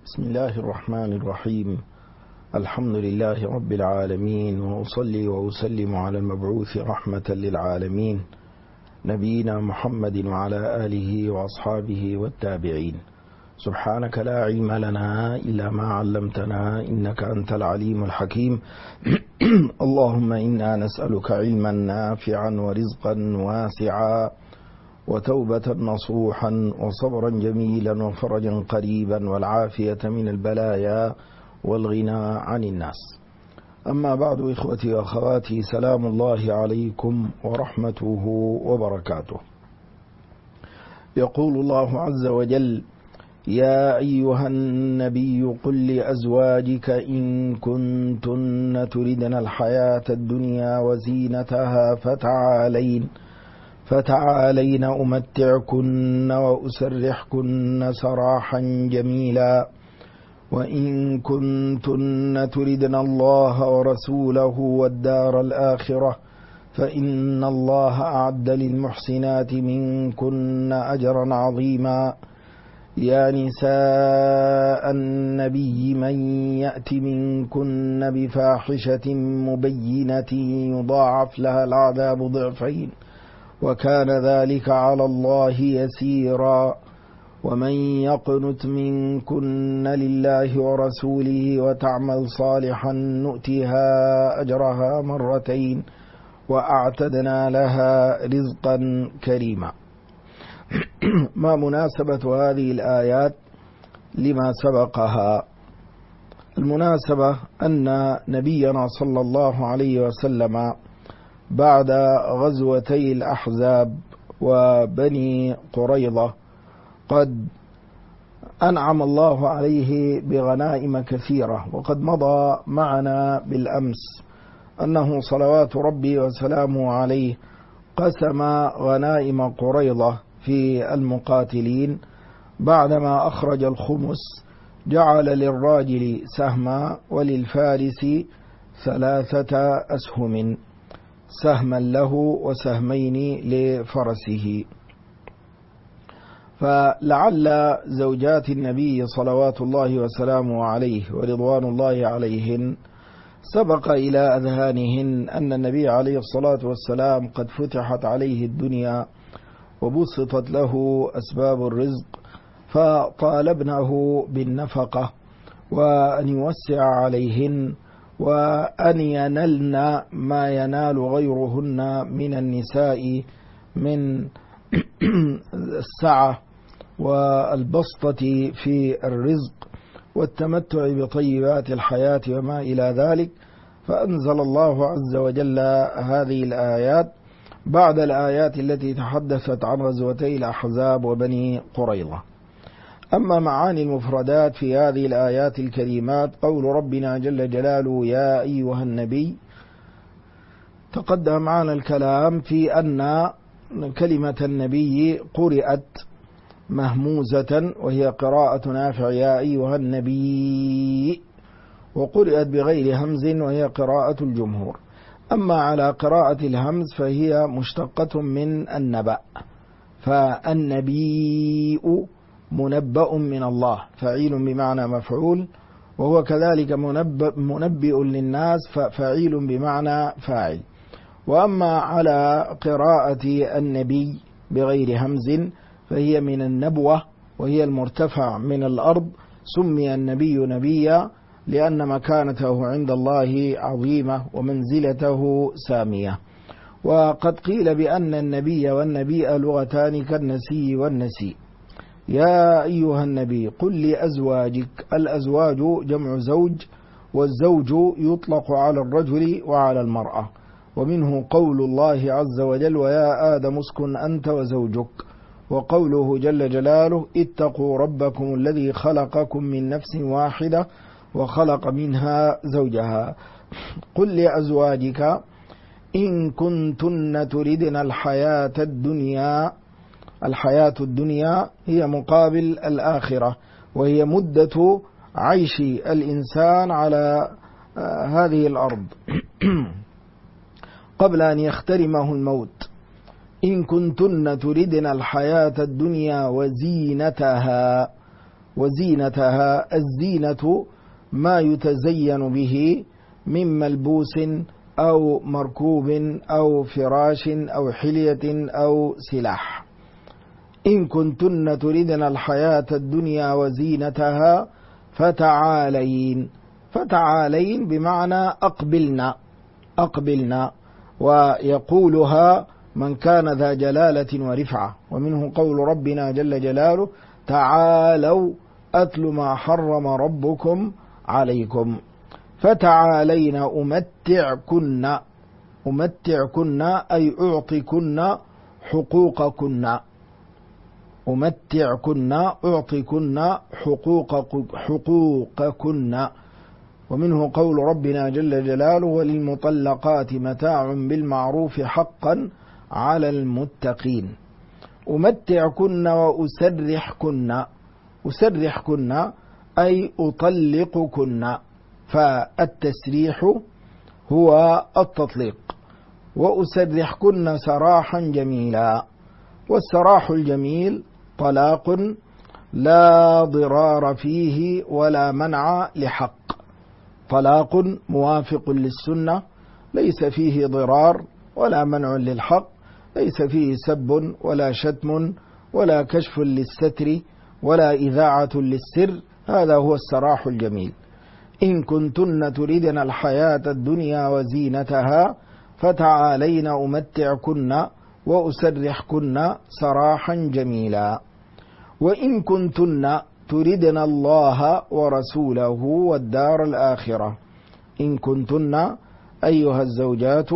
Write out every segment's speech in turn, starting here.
بسم الله الرحمن الرحيم. الحمد لله رب العالمين، وأصلي وأسلم على المبعوث رحمة للعالمين نبينا محمد وعلى آله وأصحابه والتابعين. سبحانك لا علم لنا إلا ما علمتنا إنك أنت العليم الحكيم. اللهم إنا نسألك علما نافعا ورزقا واسعا وتوبة نصوحا وصبرا جميلا وفرجا قريبا والعافية من البلايا والغنى عن الناس. أما بعد، إخوتي وأخواتي، سلام الله عليكم ورحمته وبركاته. يقول الله عز وجل: يا أيها النبي قل لأزواجك إن كنتن تردن الحياة الدنيا وزينتها فتعالين أمتعكن وأسرحكن سراحا جميلا، وإن كنتن تردن الله ورسوله والدار الآخرة فإن الله أعد للمحسنات منكن أجرا عظيما. يا نساء النبي من يأت منكن بفاحشة مبينة يضاعف لها العذاب ضعفين وكان ذلك على الله يسيرا. ومن يقنت منكن لله ورسوله وتعمل صالحا نؤتها أجرها مرتين وأعتدنا لها رزقا كريما. ما مناسبة هذه الآيات لما سبقها؟ المناسبة أن نبينا صلى الله عليه وسلم بعد غزوتي الأحزاب وبني قريظة قد أنعم الله عليه بغنائم كثيرة، وقد مضى معنا بالأمس أنه صلوات ربي وسلامه عليه قسم غنائم قريظة في المقاتلين. بعدما أخرج الخمس جعل للراجل سهما وللفارس 3 أسهم، سهما له وسهمين لفرسه. فلعل زوجات النبي صلوات الله وسلامه عليه ورضوان الله عليهن سبق إلى أذهانهن أن النبي عليه الصلاة والسلام قد فتحت عليه الدنيا وبسطت له أسباب الرزق، فطالبنه بالنفقة وأن يوسع عليهن وأن ينلن ما ينال غيرهن من النساء من السعة والبسطة في الرزق والتمتع بطيبات الحياة وما إلى ذلك. فأنزل الله عز وجل هذه الآيات بعد الآيات التي تحدثت عن غزوتي الأحزاب وبني قريظة. أما معاني المفردات في هذه الآيات الكريمات: قول ربنا جل جلاله: يا أيها النبي. تقدم معنا الكلام في أن كلمة النبي قرأت مهموزة وهي قراءة نافع يا أيها النبي، وقرأت بغير همز وهي قراءة الجمهور. أما على قراءة الهمز فهي مشتقة من النبأ، فالنبي منبأ من الله، فعيل بمعنى مفعول، وهو كذلك منبئ للناس، ففعيل بمعنى فاعل. وأما على قراءة النبي بغير همز فهي من النبوة وهي المرتفع من الأرض. سمي النبي نبيا لأن مكانته عند الله عظيمة ومنزلته سامية. وقد قيل بأن النبي والنبي لغتان كالنسي والنسي. يا أيها النبي قل لأزواجك. الأزواج جمع زوج، والزوج يطلق على الرجل وعلى المرأة. ومنه قول الله عز وجل: ويا آدم اسكن أنت وزوجك. وقوله جل جلاله: اتقوا ربكم الذي خلقكم من نفس واحدة وخلق منها زوجها. قل لأزواجك إن كنتن تردن الحياة الدنيا. الحياة الدنيا هي مقابل الآخرة، وهي مدة عيش الإنسان على هذه الأرض قبل أن يخترمه الموت. إن كنتن تردن الحياة الدنيا وزينتها، وزينتها. الزينة ما يتزين به من ملبوس أو مركوب أو فراش أو حلية أو سلاح. إن كنتن تردن الحياة الدنيا وزينتها فتعالين. فتعالين بمعنى أقبلنا. ويقولها من كان ذا جلالة ورفعة، ومنه قول ربنا جل جلاله: تعالوا أتل ما حرم ربكم عليكم. فتعالين أمتعكن أي أعطكن حقوقكن. أمتعكن أعطكن حقوقكن. ومنه قول ربنا جل جلاله: وللمطلقات متاع بالمعروف حقا على المتقين. أمتعكن وأسرحكن. أسرحكن أي أطلقكن، فالتسريح هو التطليق. وأسرحكن سراحا جميلا. والسراح الجميل طلاق لا ضرار فيه ولا منع لحق. طلاق موافق للسنة ليس فيه ضرار ولا منع للحق، ليس فيه سب ولا شتم ولا كشف للستر ولا إذاعة للسر. هذا هو السراح الجميل. إن كنتن تردن الحياة الدنيا وزينتها فتعالين أمتعكن وأسرحكن سراحا جميلا. وإن كنتن تردن الله ورسوله والدار الآخرة. إن كنتن أيها الزوجات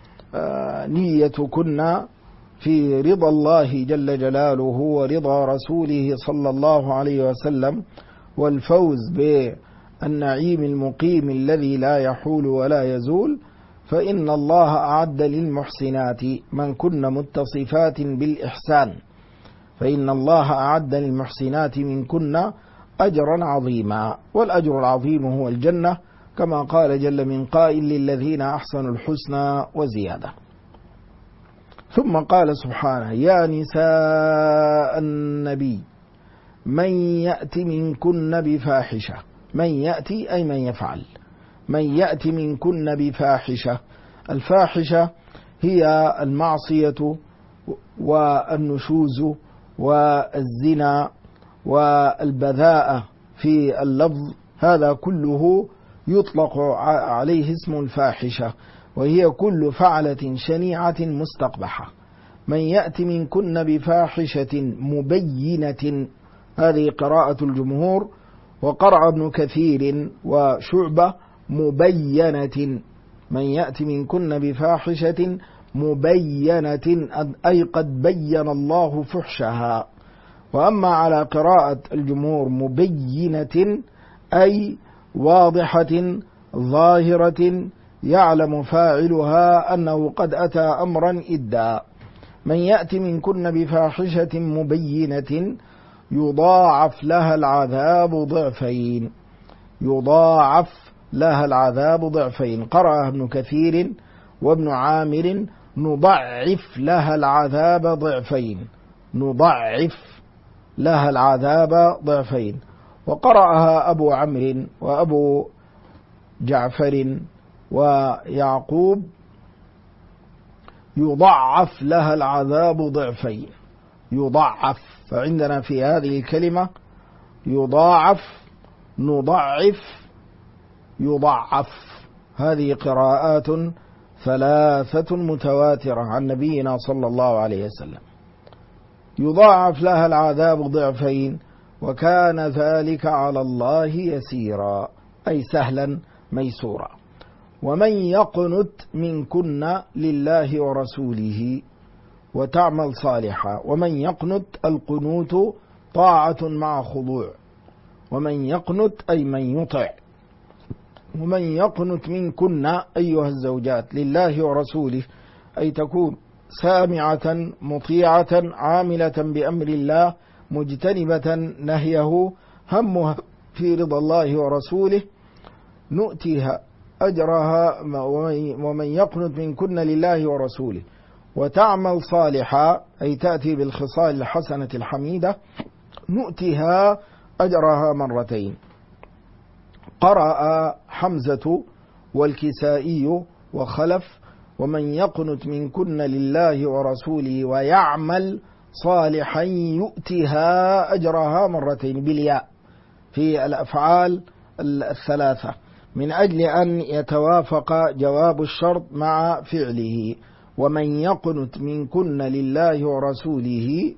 نيتكن في رضا الله جل جلاله ورضا رسوله صلى الله عليه وسلم، والفوز بالنعيم المقيم الذي لا يحول ولا يزول، فإن الله أعد للمحسنات من كن متصفات بالإحسان، فإن الله أعد للمحسنات من كن أجرا عظيما. والأجر العظيم هو الجنة، كما قال جل من قائل: للذين أحسنوا الحسنى وزيادة. ثم قال سبحانه: يا نساء النبي من يأت منكن بفاحشة. من يأتي أي من يفعل. من يأت منكن بفاحشة. الفاحشة هي المعصية والنشوز والزنا والبذاءة في اللفظ، هذا كله يطلق عليه اسم الفاحشة، وهي كل فعلة شنيعة مستقبحة. من يأت منكن بفاحشة مبينة، هذه قراءة الجمهور، وقرأ ابن كثير وشعبة مبينة. من يأت منكن بفاحشة مبينة أي قد بين الله فحشها. وأما على قراءة الجمهور مبينة أي واضحة ظاهرة يعلم فاعلها أنه قد أتى أمرا إدا. من يأت منكن بفاحشة مبينة يضاعف لها العذاب ضعفين. يضاعف لها العذاب ضعفين. قرأ ابن كثير وابن عامر نضعف لها العذاب ضعفين. نضعف لها العذاب ضعفين. وقرأها أبو عمرو وأبو جعفر ويعقوب يضعف لها العذاب ضعفين. يضعف، فعندنا في هذه الكلمة يضاعف، نضعف، يضعف. هذه قراءات ثلاثة متواترة عن نبينا صلى الله عليه وسلم. يضاعف لها العذاب ضعفين وكان ذلك على الله يسيرا، أي سهلا ميسورا. ومن يقنت منكن لله ورسوله وتعمل صالحا. ومن يقنت، القنوت طاعة مع خضوع. ومن يقنت أي من يطع. ومن يقنت منكن أيها الزوجات لله ورسوله، أي تكون سامعة مطيعة عاملة بأمر الله مجتنبة نهيه، همها في رضا الله ورسوله، نؤتيها أجرها. ومن يقنت منكن لله ورسوله وتعمل صالحا، أي تأتي بالخصال الحسنة الحميدة، نؤتها أجرها مرتين. قرأ حمزة والكسائي وخلف: ومن يقنت منكن لله ورسوله ويعمل صالحا يؤتها أجرها مرتين بالياء في الأفعال الثلاثة، من أجل أن يتوافق جواب الشرط مع فعله. ومن يقنت منكن لله ورسوله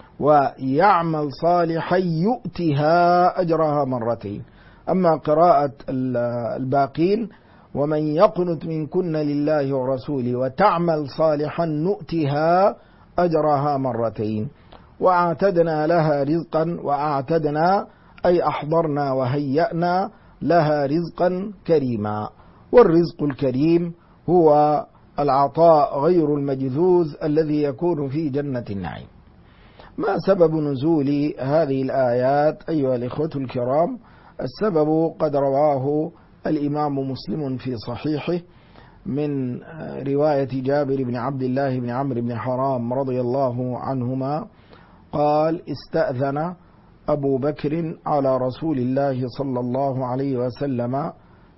ويعمل صالحا يؤتها أجرها مرتين. أما قراءة الباقين: ومن يقنت منكن لله ورسوله وتعمل صالحا نؤتها أجرها مرتين. وأعتدنا لها رزقا، وأعتدنا أي أحضرنا وهيأنا لها رزقا كريما. والرزق الكريم هو العطاء غير المجذوذ الذي يكون في جنة النعيم. ما سبب نزول هذه الآيات أيها الإخوة الكرام؟ السبب قد رواه الإمام مسلم في صحيحه من رواية جابر بن عبد الله بن عمرو بن حرام رضي الله عنهما قال: استأذن أبو بكر على رسول الله صلى الله عليه وسلم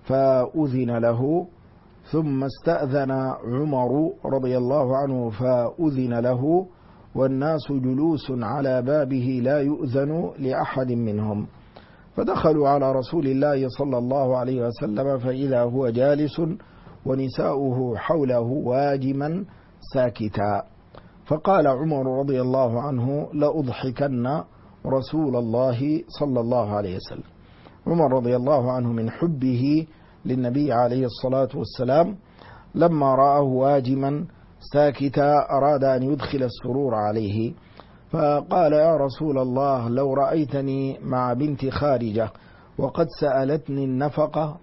فأذن له، ثم استأذن عمر رضي الله عنه فأذن له، والناس جلوس على بابه لا يؤذن لأحد منهم. فدخلوا على رسول الله صلى الله عليه وسلم فإذا هو جالس ونساؤه حوله واجما ساكتا. فقال عمر رضي الله عنه: لأضحكن رسول الله صلى الله عليه وسلم. عمر رضي الله عنه من حبه للنبي عليه الصلاة والسلام لما رآه واجما ساكتا أراد أن يدخل السرور عليه، فقال: يا رسول الله، لو رأيتني مع بنت خارجة وقد سألتني النفقة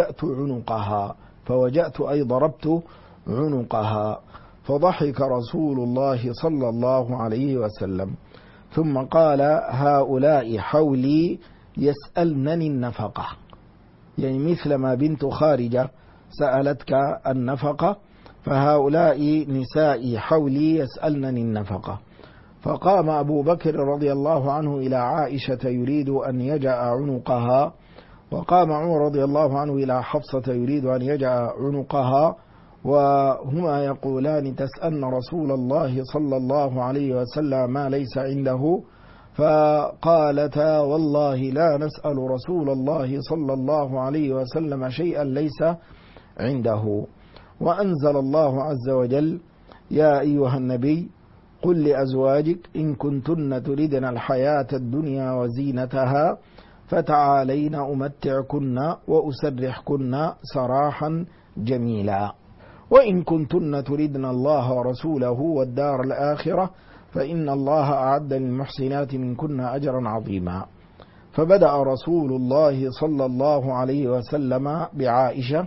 فوجأت أي ضربت عنقها. فضحك رسول الله صلى الله عليه وسلم، ثم قال: هؤلاء حولي يسألنني النفقة، يعني مثل ما بنت خارجة سألتك النفقة، فهؤلاء نسائي حولي يسألنني النفقة. فقام أبو بكر رضي الله عنه إلى عائشة يريد أن يجأ عنقها، وقام عمر رضي الله عنه إلى حفصة يريد أن يجأ عنقها، وهما يقولان: تسألن رسول الله صلى الله عليه وسلم ما ليس عنده. فقالتا: والله لا نسأل رسول الله صلى الله عليه وسلم شيئا ليس عنده. وأنزل الله عز وجل: يا أيها النبي قل لأزواجك إن كنتن تردن الحياة الدنيا وزينتها فتعالين أمتعكن وأسرحكن سراحا جميلا، وإن كنتن تردن الله ورسوله والدار الآخرة فإن الله أعد للمحسنات منكن أجرا عظيما. فبدأ رسول الله صلى الله عليه وسلم بعائشة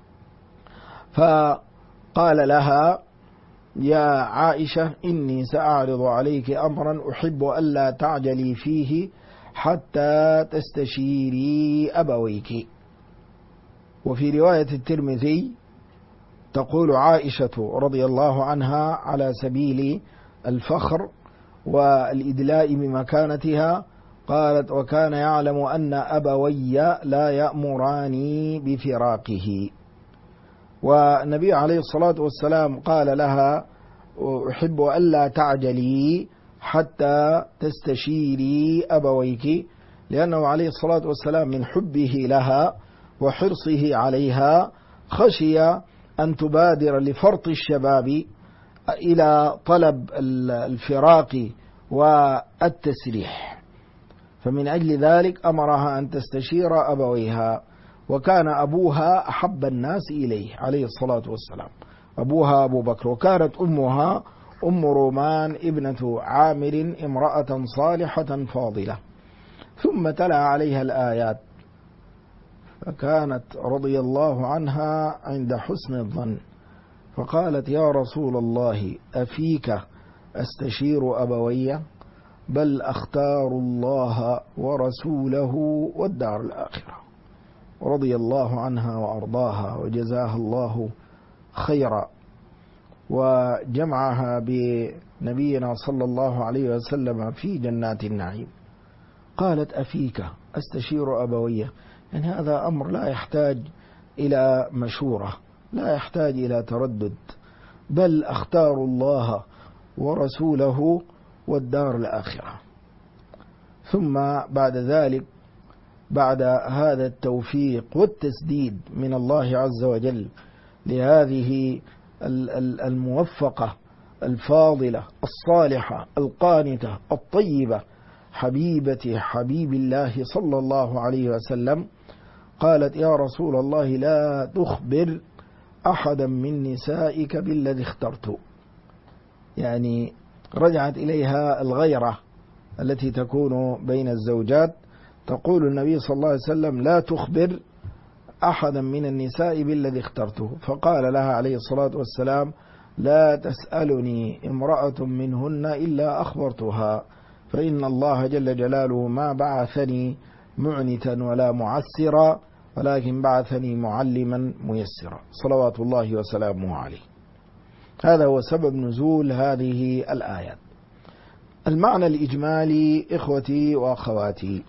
فقال لها: يا عائشة، إني سأعرض عليك أمرا أحب ألا تعجلي فيه حتى تستشيري أبويك. وفي رواية الترمذي تقول عائشة رضي الله عنها على سبيل الفخر والإدلاء بمكانتها قالت: وكان يعلم أن أبوي لا يأمراني بفراقه. والنبي عليه الصلاة والسلام قال لها: أحب ألا تعجلي حتى تستشيري أبويك، لأنه عليه الصلاة والسلام من حبه لها وحرصه عليها خشي أن تبادر لفرط الشباب إلى طلب الفراق والتسريح، فمن أجل ذلك أمرها أن تستشير أبويها. وكان أبوها أحب الناس إليه عليه الصلاة والسلام، أبوها أبو بكر، وكانت أمها أم رومان ابنة عامر امرأة صالحة فاضلة. ثم تلا عليها الآيات، فكانت رضي الله عنها عند حسن الظن، فقالت: يا رسول الله، أفيك أستشير أبوي؟ بل أختار الله ورسوله والدار الآخرة. رضي الله عنها وأرضاها وجزاها الله خيرا، وجمعها بنبينا صلى الله عليه وسلم في جنات النعيم. قالت أفيك أستشير أبويه. يعني هذا أمر لا يحتاج إلى مشورة، لا يحتاج إلى تردد، بل أختار الله ورسوله والدار الآخرة. ثم بعد ذلك، بعد هذا التوفيق والتسديد من الله عز وجل لهذه الموفقة الفاضلة الصالحة القانتة الطيبة حبيبة حبيب الله صلى الله عليه وسلم، قالت يا رسول الله لا تخبر أحدا من نسائك بالذي اخترت. يعني رجعت إليها الغيرة التي تكون بين الزوجات، تقول النبي صلى الله عليه وسلم لا تخبر أحدا من النساء بالذي اخترته. فقال لها عليه الصلاة والسلام لا تسألني امرأة منهن إلا أخبرتها، فإن الله جل جلاله ما بعثني معنتا ولا معسرا، ولكن بعثني معلما ميسرا صلوات الله وسلامه عليه. هذا هو سبب نزول هذه الآيات. المعنى الإجمالي إخوتي وأخواتي،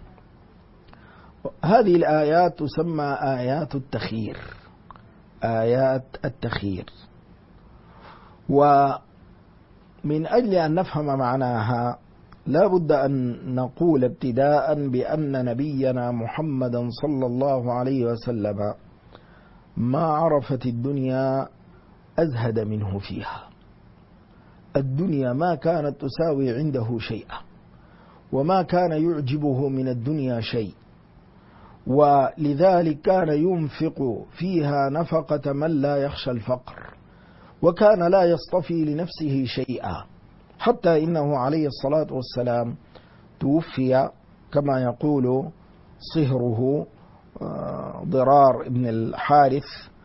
هذه الآيات تسمى آيات التخيير، آيات التخيير. ومن أجل أن نفهم معناها لا بد أن نقول ابتداء بأن نبينا محمدا صلى الله عليه وسلم ما عرفت الدنيا أزهد منه فيها. الدنيا ما كانت تساوي عنده شيئا، وما كان يعجبه من الدنيا شيء، ولذلك كان ينفق فيها نفقة من لا يخشى الفقر، وكان لا يصطفي لنفسه شيئا، حتى إنه عليه الصلاة والسلام توفي كما يقول صهره ضرار بن الحارث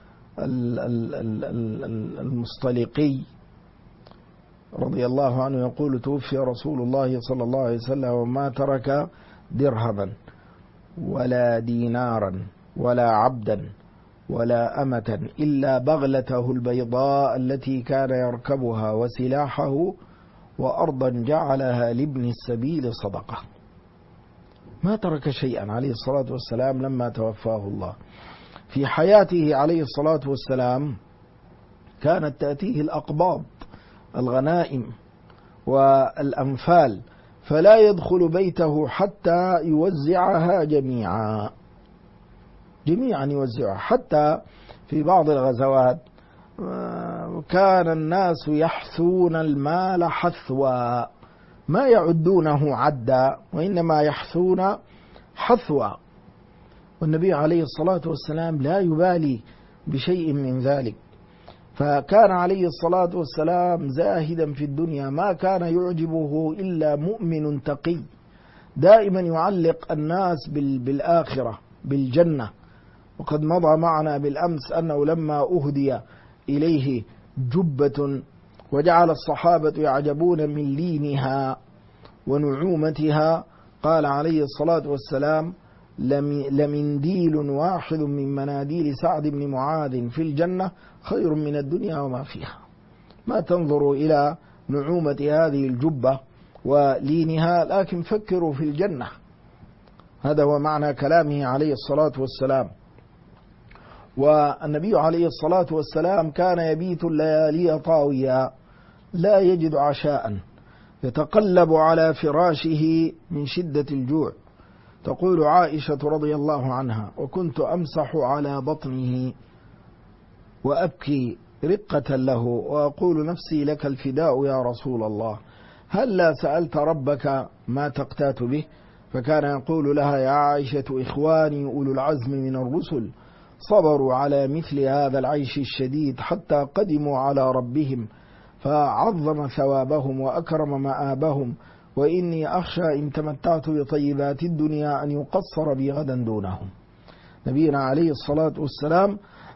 المصطلقي رضي الله عنه، يقول توفي رسول الله صلى الله عليه وسلم وما ترك درهما ولا دينارا ولا عبدا ولا أمة إلا بغلته البيضاء التي كان يركبها وسلاحه، وأرضا جعلها لابن السبيل صدقة. ما ترك شيئا عليه الصلاة والسلام لما توفاه الله. في حياته عليه الصلاة والسلام كانت تأتيه الأقباض الغنائم والأنفال، فلا يدخل بيته حتى يوزعها جميعا يوزعها. حتى في بعض الغزوات كان الناس يحثون المال حثوا، ما يعدونه عدا وإنما يحثون حثوا، والنبي عليه الصلاة والسلام لا يبالي بشيء من ذلك. فكان عليه الصلاة والسلام زاهدا في الدنيا، ما كان يعجبه إلا مؤمن تقي دائما يعلق الناس بالآخرة بالجنة. وقد مضى معنا بالأمس أنه لما أهدي إليه جبة وجعل الصحابة يعجبون من لينها ونعومتها، قال عليه الصلاة والسلام لمنديل واحد من مناديل سعد بن معاذ في الجنة خير من الدنيا وما فيها. ما تنظروا إلى نعومة هذه الجبة ولينها، لكن فكروا في الجنة. هذا هو معنى كلامه عليه الصلاة والسلام. والنبي عليه الصلاة والسلام كان يبيت الليالي طاويا لا يجد عشاء، يتقلب على فراشه من شدة الجوع. تقول عائشة رضي الله عنها وكنت أمسح على بطنه وأبكي رقة له وأقول نفسي لك الفداء يا رسول الله، هلا سألت ربك ما تقتات به؟ فكان يقول لها يا عائشة إخواني أولو العزم من الرسل صبروا على مثل هذا العيش الشديد حتى قدموا على ربهم فعظم ثوابهم وأكرم مآبهم، وإني أخشى إن تمتعت بطيبات الدنيا أن يقصر بي غدا دونهم. نبينا عليه الصلاة والسلام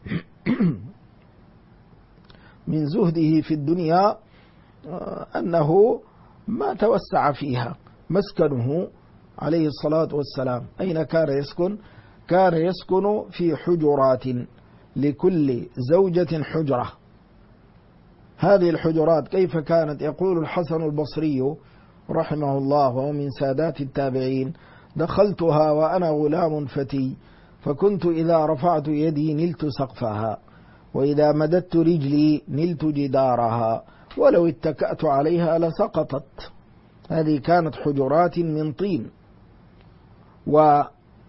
من زهده في الدنيا أنه ما توسع فيها. مسكنه عليه الصلاة والسلام أين كان يسكن؟ كان يسكن في حجرات، لكل زوجة حجرة. هذه الحجرات كيف كانت؟ يقول الحسن البصري رحمه الله وهو من سادات التابعين دخلتها وأنا غلام فتي، فكنت إذا رفعت يدي نلت سقفها، وإذا مددت رجلي نلت جدارها، ولو اتكأت عليها لسقطت. هذه كانت حجرات من طين، وعلى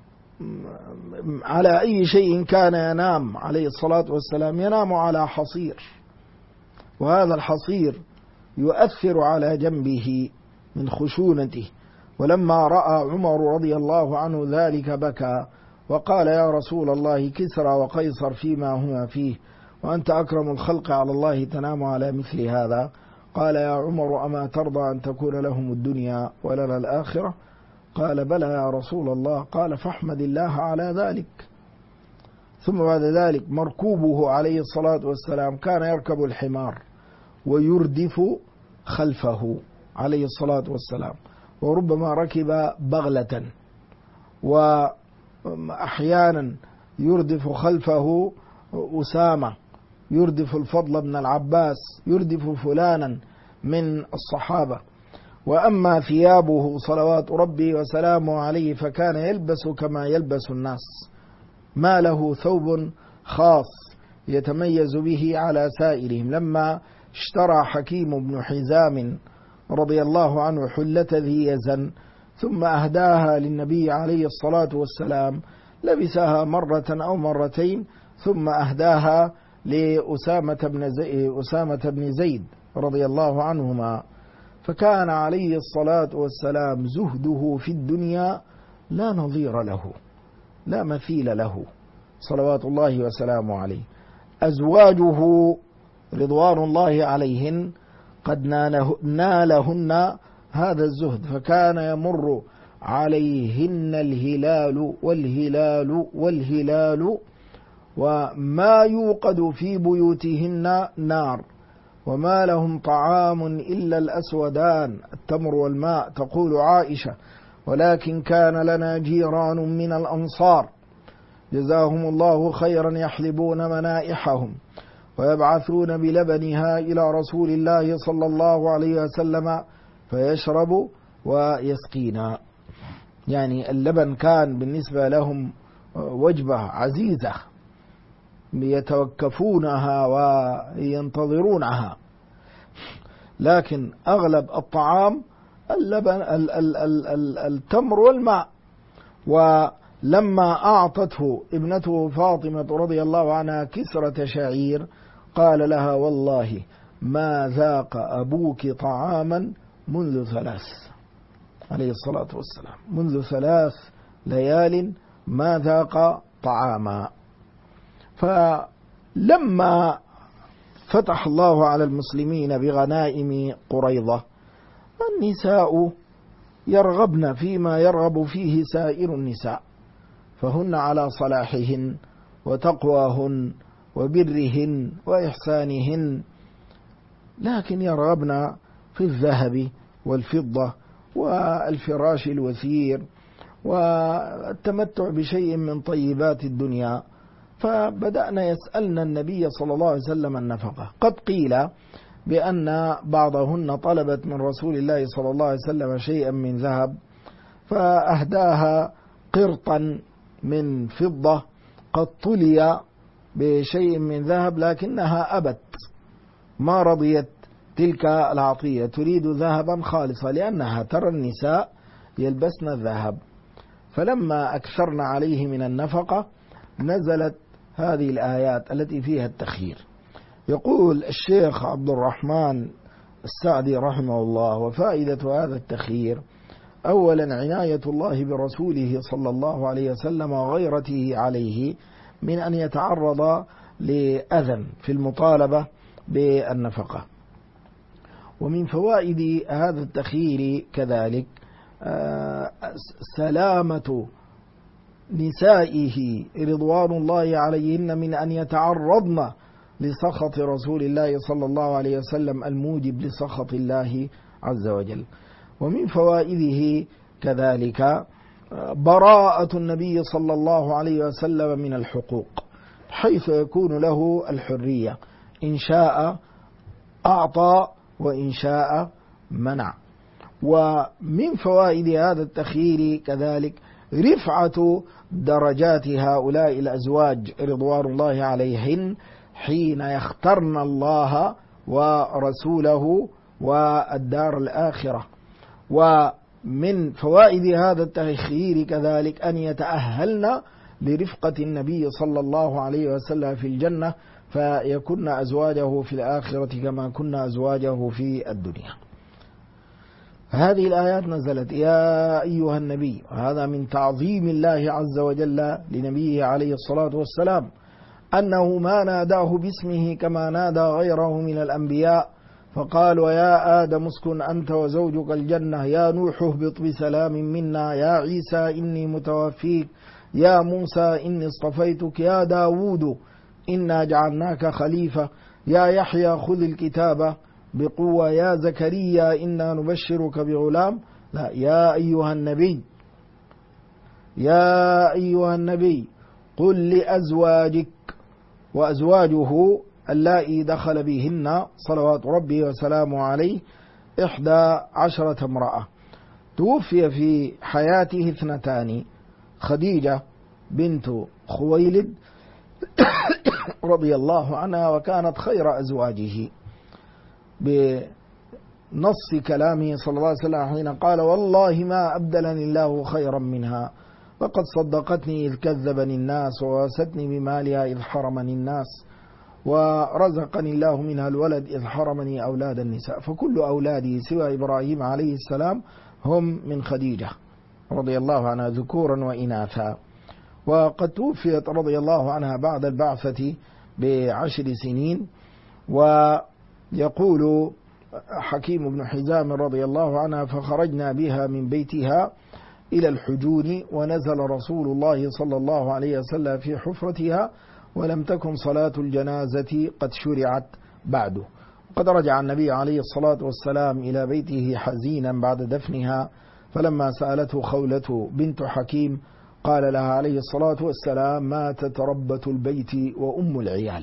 أي شيء كان ينام عليه الصلاة والسلام؟ ينام على حصير، وهذا الحصير يؤثر على جنبه من خشونته. ولما رأى عمر رضي الله عنه ذلك بكى وقال: يا رسول الله، كسرى وقيصر فيما هما فيه، وأنت أكرم الخلق على الله تنام على مثل هذا؟ قال: يا عمر، أما ترضى أن تكون لهم الدنيا ولنا الآخرة؟ قال: بلى يا رسول الله. قال: فاحمد الله على ذلك. ثم بعد ذلك مركوبه عليه الصلاة والسلام كان يركب الحمار ويردف خلفه عليه الصلاة والسلام، وربما ركب بغلة، وأحيانا يردف خلفه أسامة، يردف الفضل بن العباس، يردف فلانا من الصحابة. وأما ثيابه صلوات ربي وسلامه عليه فكان يلبس كما يلبس الناس، ما له ثوب خاص يتميز به على سائرهم. لما اشترى حكيم بن حزام رضي الله عنه حلة ذي يزن ثم أهداها للنبي عليه الصلاة والسلام، لبسها مرة أو مرتين، ثم أهداها لأسامة بن زيد رضي الله عنهما. فكان عليه الصلاة والسلام زهده في الدنيا لا نظير له، لا مثيل له، صلوات الله وسلامه عليه. أزواجه رضوان الله عليهن قد نالهن هذا الزهد، فكان يمر عليهن الهلال والهلال والهلال، وما يوقد في بيوتهن نار، وما لهم طعام إلا الأسودان التمر والماء. تقول عائشة: ولكن كان لنا جيران من الأنصار جزاهم الله خيرا يحلبون منائحهم ويبعثون بلبنها إلى رسول الله صلى الله عليه وسلم فيشرب ويسقينا. يعني اللبن كان بالنسبة لهم وجبة عزيزة يتوكفونها وينتظرونها، لكن أغلب الطعام اللبن التمر والماء. ولما أعطته ابنته فاطمة رضي الله عنها كسرة شعير قال لها: والله ما ذاق أبوك طعاما منذ 3 عليه الصلاة والسلام، منذ 3 ليال ما ذاق طعاما. فلما فتح الله على المسلمين بغنائم قريظة، النساء يرغبن فيما يرغب فيه سائر النساء، فهن على صلاحهن وتقواهن وبرهن وإحسانهن، لكن يرغبن في الذهب والفضة والفراش الوثير والتمتع بشيء من طيبات الدنيا. فبدأنا يسألنا النبي صلى الله عليه وسلم النفقة. قد قيل بأن بعضهن طلبت من رسول الله صلى الله عليه وسلم شيئا من ذهب فأهداها قرطا من فضة قد طلي بشيء من ذهب، لكنها أبت، ما رضيت تلك العطية، تريد ذهبا خالصا، لأنها ترى النساء يلبسن الذهب. فلما أكثرن عليه من النفقة نزلت هذه الآيات التي فيها التخيير. يقول الشيخ عبد الرحمن السعدي رحمه الله: وفائدة هذا التخيير: أولا عناية الله برسوله صلى الله عليه وسلم وغيرته عليه من أن يتعرض لأذى في المطالبة بالنفقة. ومن فوائد هذا التخيير كذلك سلامة نسائه رضوان الله عليهن من أن يتعرضن لسخط رسول الله صلى الله عليه وسلم الموجب لسخط الله عز وجل. ومن فوائده كذلك براءة النبي صلى الله عليه وسلم من الحقوق، حيث يكون له الحرية، إن شاء أعطى وإن شاء منع. ومن فوائد هذا التخيير كذلك رفعة درجات هؤلاء الأزواج رضوان الله عليهن حين يخترن الله ورسوله والدار الآخرة. ومن فوائد هذا التخيير كذلك أن يتأهلن لرفقة النبي صلى الله عليه وسلم في الجنة، فيكن أزواجه في الآخرة كما كنا أزواجه في الدنيا. هذه الآيات نزلت يا أيها النبي، وهذا من تعظيم الله عز وجل لنبيه عليه الصلاة والسلام، أنه ما ناداه باسمه كما نادى غيره من الأنبياء، فقال ويا آدم اسكن أنت وزوجك الجنة، يا نوح اهبط بسلام منا، يا عيسى إني متوفيك، يا موسى إني اصطفيتك، يا داود إنا جعلناك خليفة، يا يحيى خذ الكتاب بقوة، يا زكريا إنا نبشرك بغلام. لا، يا أيها النبي، يا أيها النبي قل لأزواجك، وأزواجه اللائي دخل بهن صلوات ربي وسلامه عليه 11 امرأة. توفي في حياته 2، خديجة بنت خويلد رضي الله عنها، وكانت خير أزواجه بنص كلامه صلى الله عليه وسلم حين قال والله ما أبدلني الله خيرا منها، لقد صدقتني إذ كذبني الناس، وواستني بمالها إذ حرمني الناس، ورزقني الله منها الولد إذ حرمني أولاد النساء. فكل أولاده سوى إبراهيم عليه السلام هم من خديجة رضي الله عنها ذكورا وإناثا. وقد توفيت رضي الله عنها بعد البعثة ب10 سنين. ويقول حكيم بن حزام رضي الله عنها فخرجنا بها من بيتها إلى الحجون، ونزل رسول الله صلى الله عليه وسلم في حفرتها، ولم تكن صلاة الجنازة قد شرعت بعده. قد رجع النبي عليه الصلاة والسلام إلى بيته حزينا بعد دفنها، فلما سألته خولة بنت حكيم قال لها عليه الصلاة والسلام ماتت ربة البيت وأم العيال.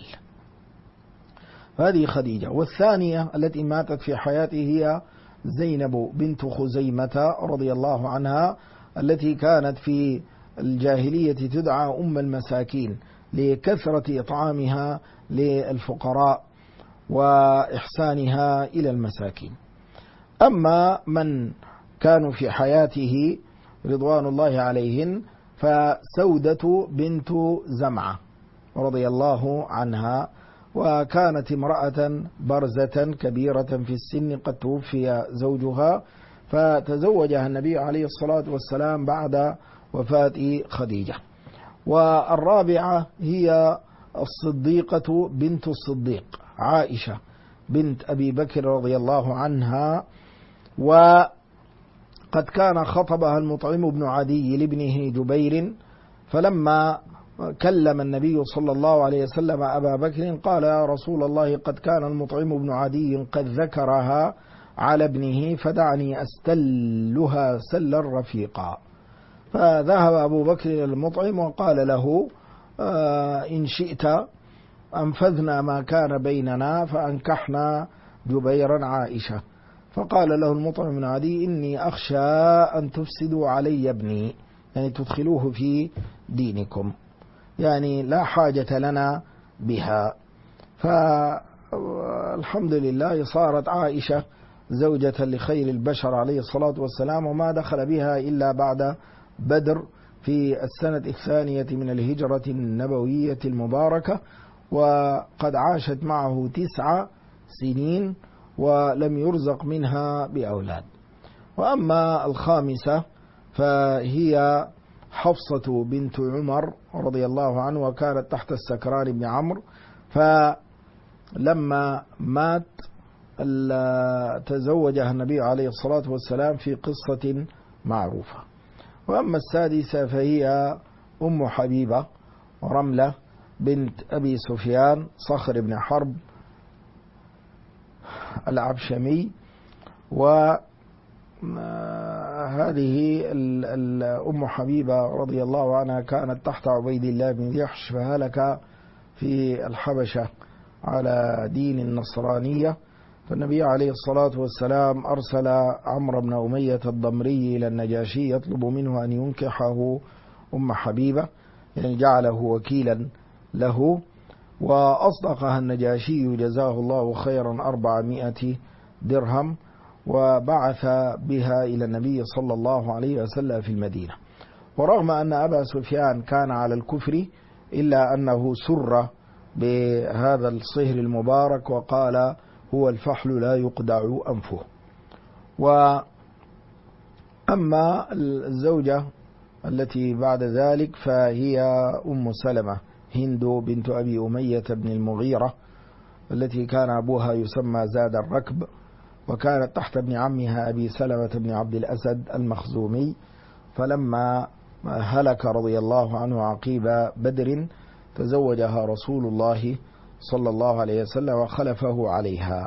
هذه خديجة. والثانية التي ماتت في حياته هي زينب بنت خزيمة رضي الله عنها، التي كانت في الجاهلية تدعى أم المساكين لكثرة إطعامها للفقراء وإحسانها إلى المساكين. أما من كانوا في حياته رضوان الله عليهن فسودة بنت زمعة رضي الله عنها، وكانت امرأة برزة كبيرة في السن، قد توفي زوجها فتزوجها النبي عليه الصلاة والسلام بعد وفاة خديجة. والرابعة هي الصديقة بنت الصديق عائشة بنت أبي بكر رضي الله عنها، وقد كان خطبها المطعم بن عدي لابنه جبير، فلما كلم النبي صلى الله عليه وسلم أبا بكر قال يا رسول الله قد كان المطعم بن عدي قد ذكرها على ابنه فدعني أستلها سلا رفيقا. فذهب أبو بكر إلى المطعم وقال له إن شئت أنفذنا ما كان بيننا فأنكحنا جبيرا عائشة. فقال له المطعم بن عدي إني أخشى أن تفسدوا علي ابني، يعني تدخلوه في دينكم، يعني لا حاجة لنا بها. فالحمد لله صارت عائشة زوجة لخير البشر عليه الصلاة والسلام، وما دخل بها إلا بعد بدر في السنة 2 من الهجرة النبوية المباركة، وقد عاشت معه 9 سنين ولم يرزق منها بأولاد. وأما الخامسة فهي حفصة بنت عمر رضي الله عنه، وكانت تحت السكران بن عمرو، فلما مات تزوجها النبي عليه الصلاة والسلام في قصة معروفة. وأما السادسة فهي أم حبيبة رملة بنت أبي سفيان صخر بن حرب العبشمي، وهذه أم حبيبة رضي الله عنها كانت تحت عبيد الله بن جحش، فهلك في الحبشة على دين النصرانية، فالنبي عليه الصلاة والسلام أرسل عمرو بن أمية الضمري إلى النجاشي يطلب منه أن ينكحه أم حبيبة، يعني جعله وكيلا له، وأصدقها النجاشي جزاه الله خيرا 400 درهم، وبعث بها إلى النبي صلى الله عليه وسلم في المدينة. ورغم أن أبا سفيان كان على الكفر إلا أنه سر بهذا الصهر المبارك وقال: هو الفحل لا يقدع أنفه. وأما الزوجة التي بعد ذلك فهي أم سلمة هند بنت أبي أمية بن المغيرة، التي كان أبوها يسمى زاد الركب، وكانت تحت ابن عمها أبي سلمة بن عبد الأسد المخزومي. فلما هلك رضي الله عنه عقيب بدر تزوجها رسول الله صلى الله عليه وسلم وخلفه عليها.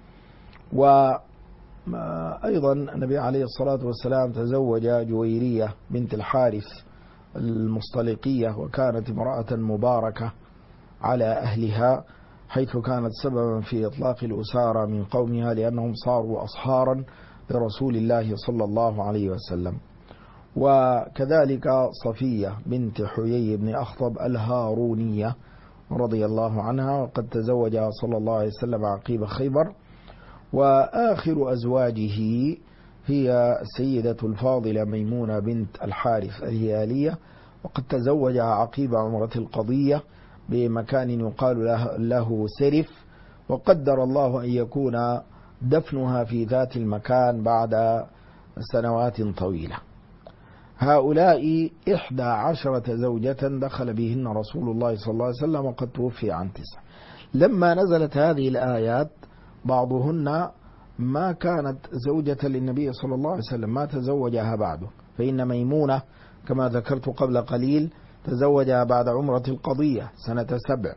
وأيضا النبي عليه الصلاة والسلام تزوج جويرية بنت الحارث المصطلقية، وكانت امرأة مباركة على أهلها، حيث كانت سببا في إطلاق الأسارى من قومها لأنهم صاروا أصهارا لرسول الله صلى الله عليه وسلم. وكذلك صفية بنت حيي بن أخطب الهارونية رضي الله عنها، وقد تزوجها صلى الله عليه وسلم عقيب خيبر. وآخر أزواجه هي السيدة الفاضلة ميمونة بنت الحارث الهلالية، وقد تزوجها عقيب عمرة القضية بمكان يقال له سرف، وقدر الله أن يكون دفنها في ذات المكان بعد سنوات طويلة. هؤلاء 11 زوجة دخل بهن رسول الله صلى الله عليه وسلم، وقد توفي عن 9. لما نزلت هذه الآيات بعضهن ما كانت زوجة للنبي صلى الله عليه وسلم، ما تزوجها بعده، فإن ميمونة كما ذكرت قبل قليل تزوجها بعد عمرة القضية سنة 7،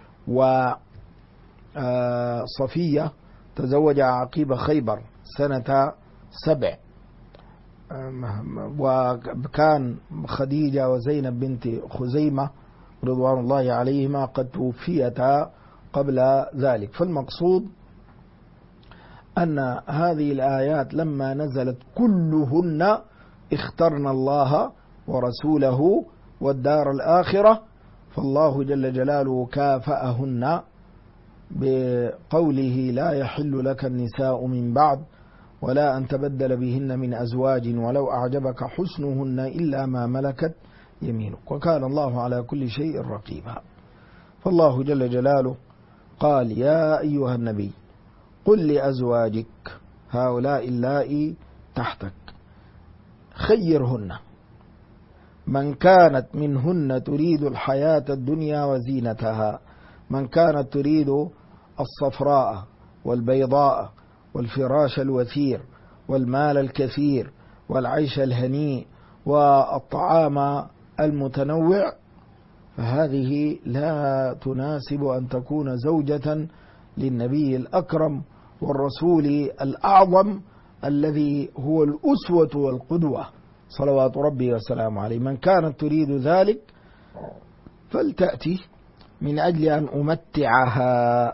وصفية تزوجها عقيب خيبر سنة 7، وكان خديجة وزينب بنت خزيمة رضوان الله عليهما قد توفيتا قبل ذلك. فالمقصود أن هذه الآيات لما نزلت كلهن اخترن الله ورسوله والدار الآخرة، فالله جل جلاله كافأهن بقوله: لا يحل لك النساء من بعد ولا أن تبدل بهن من أزواج ولو أعجبك حسنهن إلا ما ملكت يمينك وكان الله على كل شيء رقيبا. فالله جل جلاله قال: يا أيها النبي قل لأزواجك هؤلاء اللائي تحتك خيرهن من كانت منهن تريد الحياة الدنيا وزينتها، من كانت تريد الصفراء والبيضاء والفراش الوثير والمال الكثير والعيش الهنيء والطعام المتنوع، فهذه لا تناسب أن تكون زوجة للنبي الأكرم والرسول الأعظم الذي هو الأسوة والقدوة صلوات ربي وسلامه عليه. من كانت تريد ذلك فلتأتي من أجل أن أمتعها،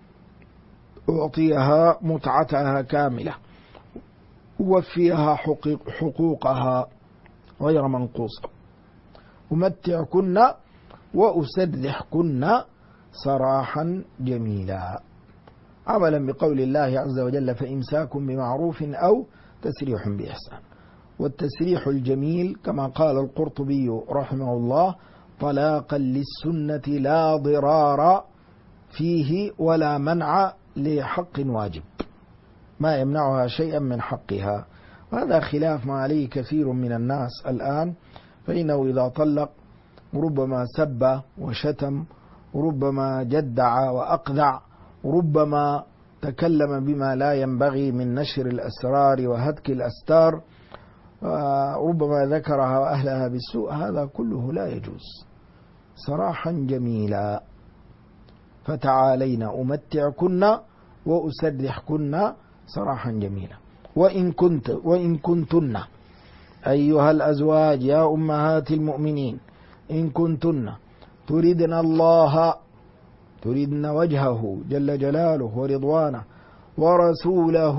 أعطيها متعتها كاملة، أوفيها حقوقها غير منقوصة، أمتعكن وأسرحكن سراحا جميلا، عملا بقول الله عز وجل: فإمساك بمعروف أو تسريح بإحسان. والتسريح الجميل كما قال القرطبي رحمه الله: طلاقا للسنة لا ضرار فيه ولا منع لحق واجب، ما يمنعها شيئا من حقها. وهذا خلاف ما عليه كثير من الناس الآن، فإنه إذا طلق ربما سب وشتم، ربما جدع وأقذع، ربما تكلم بما لا ينبغي من نشر الأسرار وهتك الأستار، ربما ذكرها وأهلها بالسوء. هذا كله لا يجوز. سراحا جميلا، فتعالين أمتعكن وأسرحكن سراحا جميلا. وإن كنتن أيها الأزواج يا أمهات المؤمنين، إن كنتن تردن الله، تردن وجهه جل جلاله ورضوانه، ورسوله،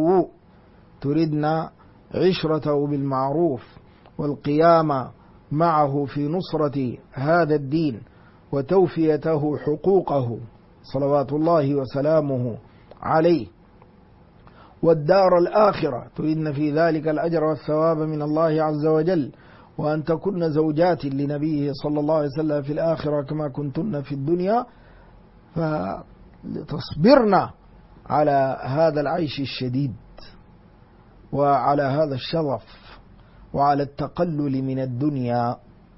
تردن عشرته بالمعروف والقيام معه في نصرة هذا الدين وتوفيته حقوقه صلوات الله وسلامه عليه، والدار الآخرة، تريدن في ذلك الأجر والثواب من الله عز وجل، وأن تكن زوجات لنبيه صلى الله عليه وسلم في الآخرة كما كنتن في الدنيا، فتصبرن على هذا العيش الشديد وعلى هذا الشظف وعلى التقلل من الدنيا.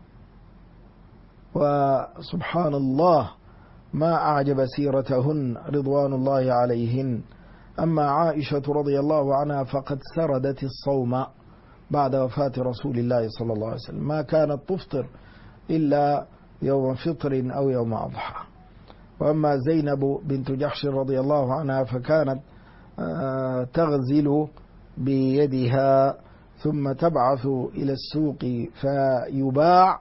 وسبحان الله ما أعجب سيرتهن رضوان الله عليهن. أما عائشة رضي الله عنها فقد سردت الصوم بعد وفاة رسول الله صلى الله عليه وسلم، ما كانت تفطر إلا يوم فطر أو يوم أضحى. وأما زينب بنت جحش رضي الله عنها فكانت تغزل بيدها ثم تبعث إلى السوق فيباع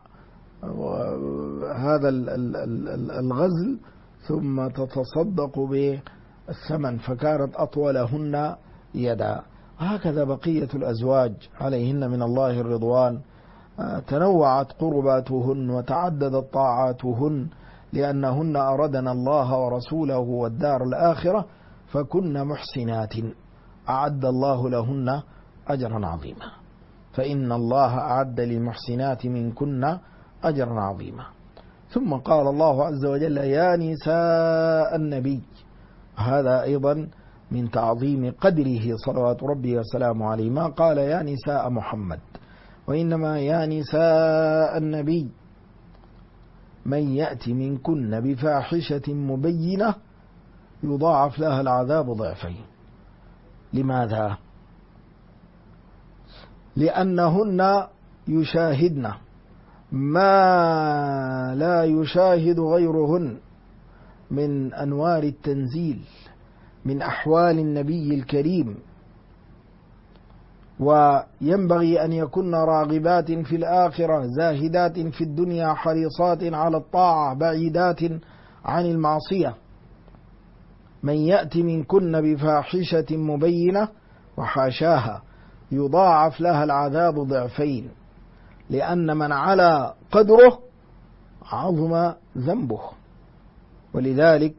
هذا الغزل ثم تتصدق بالثمن، فكانت أطولهن يدا. هكذا بقية الأزواج عليهن من الله الرضوان، تنوعت قرباتهن وتعددت طاعاتهن لأنهن أردن الله ورسوله والدار الآخرة، فكن محسنات أعد الله لهن أجرا عظيما، فإن الله أعد للمحسنات منكن أجرا عظيما. ثم قال الله عز وجل يا نساء النبي، هذا أيضا من تعظيم قدره صلوات ربي وسلامه عليه، ما قال يا نساء محمد، وإنما يا نساء النبي من يأتي منكن بفاحشة مبينة يضاعف لها العذاب ضعفين. لماذا؟ لأنهن يشاهدن ما لا يشاهد غيرهن من أنوار التنزيل من أحوال النبي الكريم، وينبغي أن يكن راغبات في الآخرة زاهدات في الدنيا حريصات على الطاعة بعيدات عن المعصية. من يأتي منكن بفاحشة مبينة وحاشاها يضاعف لها العذاب ضعفين، لأن من على قدره عظم ذنبه. ولذلك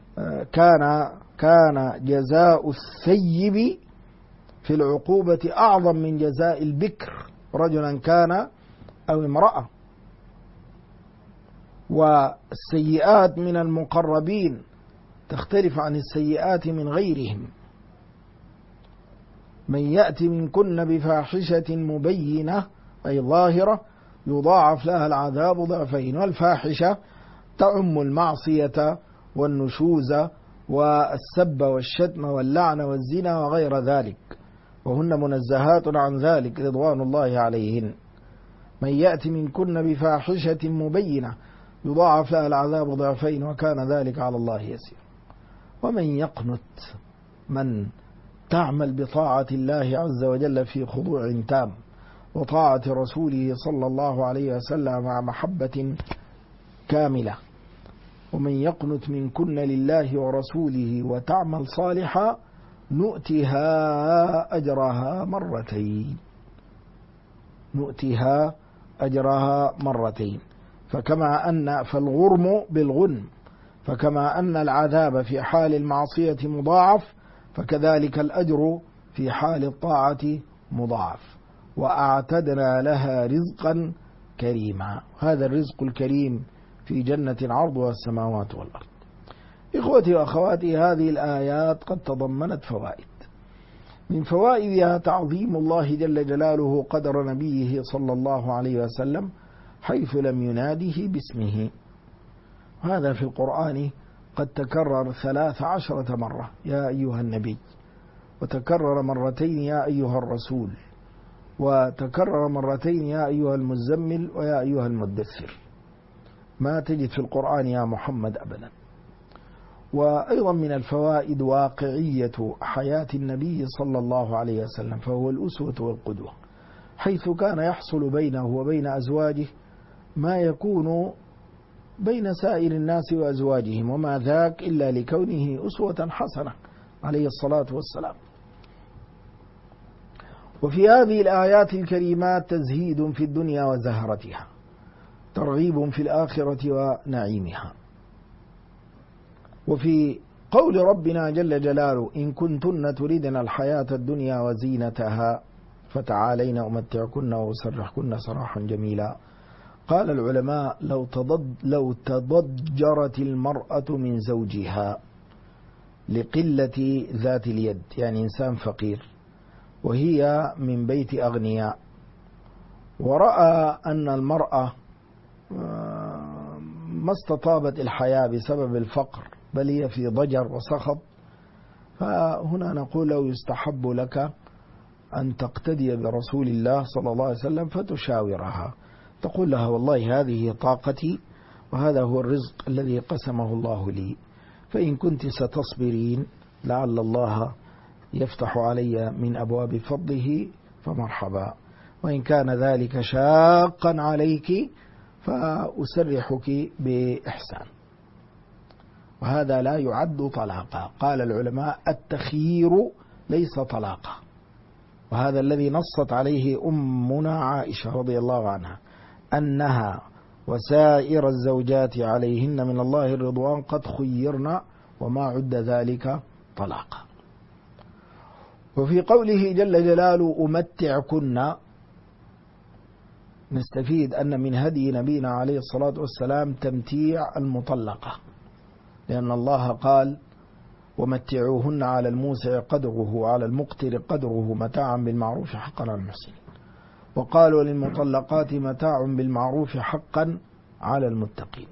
كان جزاء الثيب في العقوبة أعظم من جزاء البكر، رجلا كان أو امرأة. والسيئات من المقربين تختلف عن السيئات من غيرهم. من يأتي منكن بفاحشة مبينة أي ظاهرة يضاعف لها العذاب ضعفين. والفاحشة تعم المعصية والنشوز والسب والشتم واللعن والزنا وغير ذلك، وهن منزهات عن ذلك رضوان الله عليهن. من يأتي منكن بفاحشة مبينة يضاعف لها العذاب ضعفين وكان ذلك على الله يسير. ومن يقنت، من تعمل بطاعة الله عز وجل في خضوع تام وطاعة رسوله صلى الله عليه وسلم مع محبة كاملة. ومن يقنت منكن لله ورسوله وتعمل صالحا نؤتها أجرها مرتين، نؤتها أجرها مرتين. فالغرم بالغنم، فكما أن العذاب في حال المعصية مضاعف فكذلك الأجر في حال الطاعة مضاعف. وأعتدنا لها رزقا كريما، هذا الرزق الكريم في جنة عرضها السماوات والأرض. إخوتي وأخواتي، هذه الآيات قد تضمنت فوائد، من فوائدها تعظيم الله جل جلاله قدر نبيه صلى الله عليه وسلم حيث لم يناده باسمه. هذا في القرآن قد تكرر 13 مرة يا أيها النبي، وتكرر مرتين يا أيها الرسول، وتكرر مرتين يا أيها المزمل ويا أيها المدثر. ما تجد في القرآن يا محمد أبدا. وأيضا من الفوائد واقعية حياة النبي صلى الله عليه وسلم، فهو الأسوة والقدوة، حيث كان يحصل بينه وبين أزواجه ما يكون بين سائر الناس وأزواجهم، وما ذاك إلا لكونه أسوة حسنة عليه الصلاة والسلام. وفي هذه الآيات الكريمات تزهيد في الدنيا وزهرتها، ترغيب في الآخرة ونعيمها. وفي قول ربنا جل جلاله: إن كنتن تريدن الحياة الدنيا وزينتها فتعالين أمتعكن وأسرحكن سراحا جميلا. قال العلماء: لو تضجرت المرأة من زوجها لقلة ذات اليد، يعني إنسان فقير، وهي من بيت أغنياء، ورأى أن المرأة ما استطابت الحياة بسبب الفقر، بل هي في ضجر وسخط، فهنا نقول له: يستحب لك أن تقتدي برسول الله صلى الله عليه وسلم فتشاورها، تقول لها: والله هذه طاقتي وهذا هو الرزق الذي قسمه الله لي، فإن كنت ستصبرين لعل الله يفتح علي من أبواب فضله فمرحبا، وإن كان ذلك شاقا عليك فأسرحك بإحسان. وهذا لا يعد طلاقا. قال العلماء: التخيير ليس طلاقا، وهذا الذي نصت عليه أمنا عائشة رضي الله عنها، أنها وسائر الزوجات عليهن من الله الرضوان قد خيرن وما عد ذلك طلاقا. وفي قوله جل جلاله: أمتعكن، نستفيد أن من هدي نبينا عليه الصلاة والسلام تمتيع المطلقة، لأن الله قال: ومتعوهن على الموسع قدره وعلى المقتر قدره متاعا بالمعروف حقا على المحسنين. وقالوا للمطلقات: متاع بالمعروف حقا على المتقين.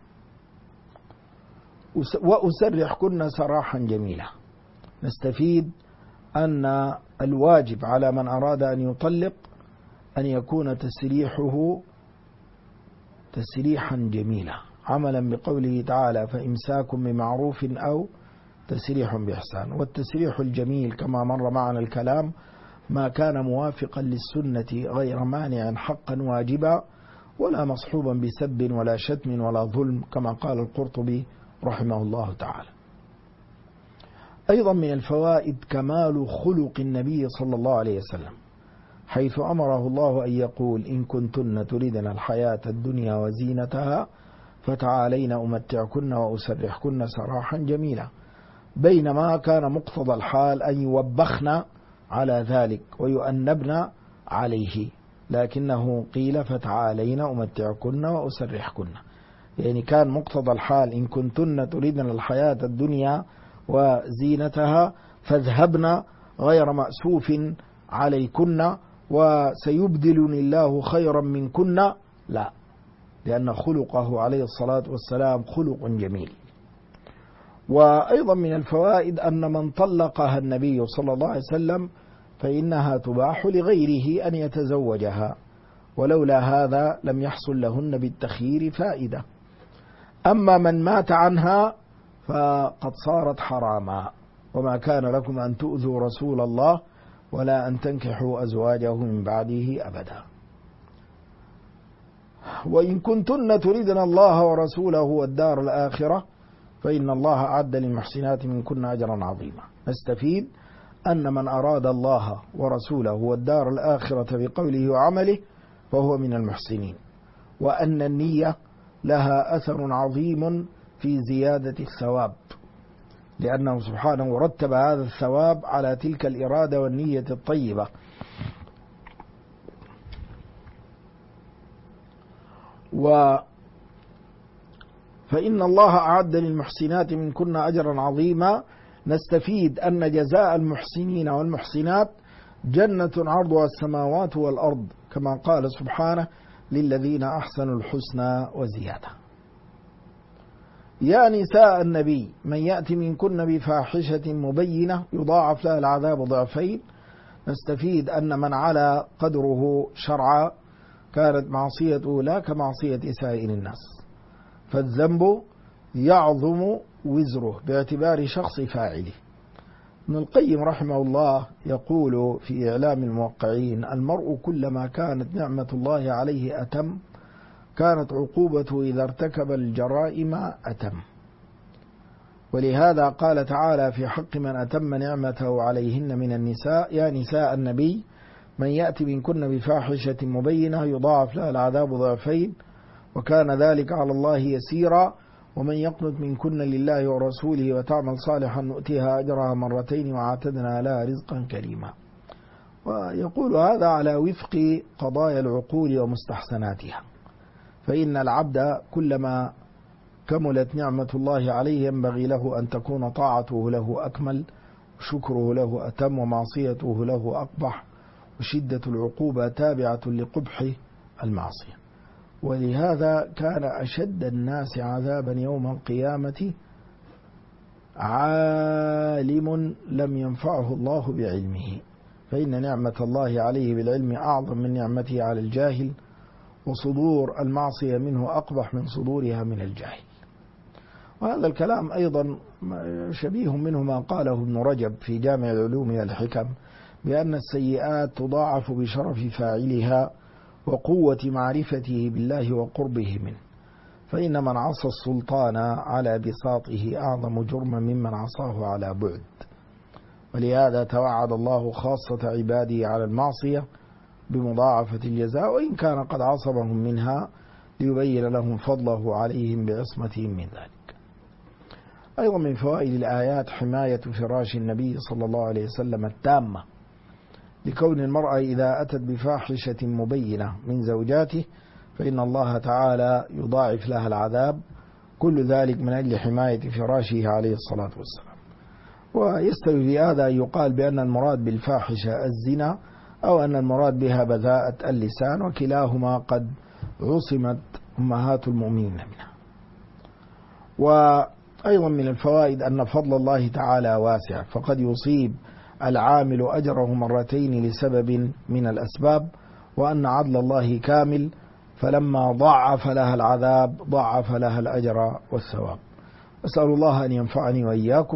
وأسرحكن سراحا جميلا. نستفيد أن الواجب على من أراد أن يطلق أن يكون تسريحه تسريحا جميلا، عملا بقوله تعالى: فإمساك بمعروف أو تسريح بإحسان. والتسريح الجميل كما مر معنا الكلام ما كان موافقا للسنة غير مانع حقا واجبا، ولا مصحوبا بسب ولا شتم ولا ظلم، كما قال القرطبي رحمه الله تعالى. أيضا من الفوائد كمال خلق النبي صلى الله عليه وسلم، حيث أمره الله أن يقول: إن كنتن تريدن الحياة الدنيا وزينتها فتعالين أمتعكن وأسرحكن سراحا جميلا، بينما كان مقتضى الحال أن يوبخن على ذلك ويؤنبن عليه، لكنه قيل: فتعالين أمتعكن وأسرحكن، يعني كان مقتضى الحال: إن كنتن تريدن الحياة الدنيا وزينتها فاذهبن غير مأسوف عليكن وسيبدلني الله خيرا منكن، لا، لأن خلقه عليه الصلاة والسلام خلق جميل. وأيضا من الفوائد أن من طلقها النبي صلى الله عليه وسلم فإنها تباح لغيره أن يتزوجها، ولولا هذا لم يحصل لهن بالتخيير فائدة. أما من مات عنها فقد صارت حراما، وما كان لكم أن تؤذوا رسول الله ولا أن تنكحوا أزواجه من بعده أبدا. وإن كنتن تريدن الله ورسوله والدار الآخرة فإن الله أعد للمحسنات منكن أجرا عظيما. نستفيد أن من أراد الله ورسوله والدار الآخرة بقوله وعمله فهو من المحسنين، وأن النية لها أثر عظيم في زيادة الثواب، لأنه سبحانه رتب هذا الثواب على تلك الإرادة والنية الطيبة. فإن الله أعد للمحسنات منكن أجرا عظيما. نستفيد أن جزاء المحسنين والمحسنات جنة عرضها السماوات والأرض، كما قال سبحانه: للذين أحسنوا الحسنى وزيادة. يا نساء النبي من يأتي منكن بفاحشة مبينة يضاعف لها العذاب ضعفين. نستفيد أن من على قدره شرعا كانت معصيته لا كمعصية سائر الناس، فالذنب يعظم وزره باعتبار شخص فاعله. ابن القيم رحمه الله يقول في إعلام الموقعين: المرء كلما كانت نعمة الله عليه أتم كانت عقوبته إذا ارتكب الجرائم أتم. ولهذا قال تعالى في حق من أتم نعمته عليهن من النساء: يا نساء النبي من يأتي منكن بفاحشة مبينة يضاعف لها العذاب ضعفين وكان ذلك على الله يسيرا، ومن يقنت منكن لله ورسوله وتعمل صالحا نؤتيها أجرها مرتين وأعتدنا لها رزقا كريما. ويقول هذا على وفق قضايا العقول ومستحسناتها، فإن العبد كلما كملت نعمة الله عليه ينبغي له أن تكون طاعته له أكمل، وشكره له أتم، ومعصيته له أقبح، وشدة العقوبة تابعة لقبح المعصية. ولهذا كان أشد الناس عذابا يوم القيامة عالم لم ينفعه الله بعلمه، فإن نعمة الله عليه بالعلم أعظم من نعمته على الجاهل، وصدور المعصية منه أقبح من صدورها من الجاهل. وهذا الكلام أيضا شبيه منه ما قاله ابن رجب في جامع العلوم والحكم، بأن السيئات تضاعف بشرف فاعلها وقوة معرفته بالله وقربه منه، فإن من عصى السلطان على بساطه أعظم جرما ممن عصاه على بعد. ولهذا توعد الله خاصة عباده على المعصية بمضاعفة الجزاء، وإن كان قد عصمهم منها ليبين لهم فضله عليهم بعصمتهم من ذلك. أيضا من فوائد الآيات حماية فراش النبي صلى الله عليه وسلم التامة، لكون المرأة إذا أتت بفاحشة مبينة من زوجاته فإن الله تعالى يضاعف لها العذاب، كل ذلك من أجل حماية فراشه عليه الصلاة والسلام. ويستوي في هذا أن يقال بأن المراد بالفاحشة الزنا، أو أن المراد بها بذاءة اللسان، وكلاهما قد عصمت أمهات المؤمنين منها. وأيضا من الفوائد أن فضل الله تعالى واسع، فقد يصيب العامل أجره مرتين لسبب من الأسباب، وأن عدل الله كامل، فلما ضاعف لها العذاب ضاعف لها الأجر والثواب. أسأل الله أن ينفعني وإياكم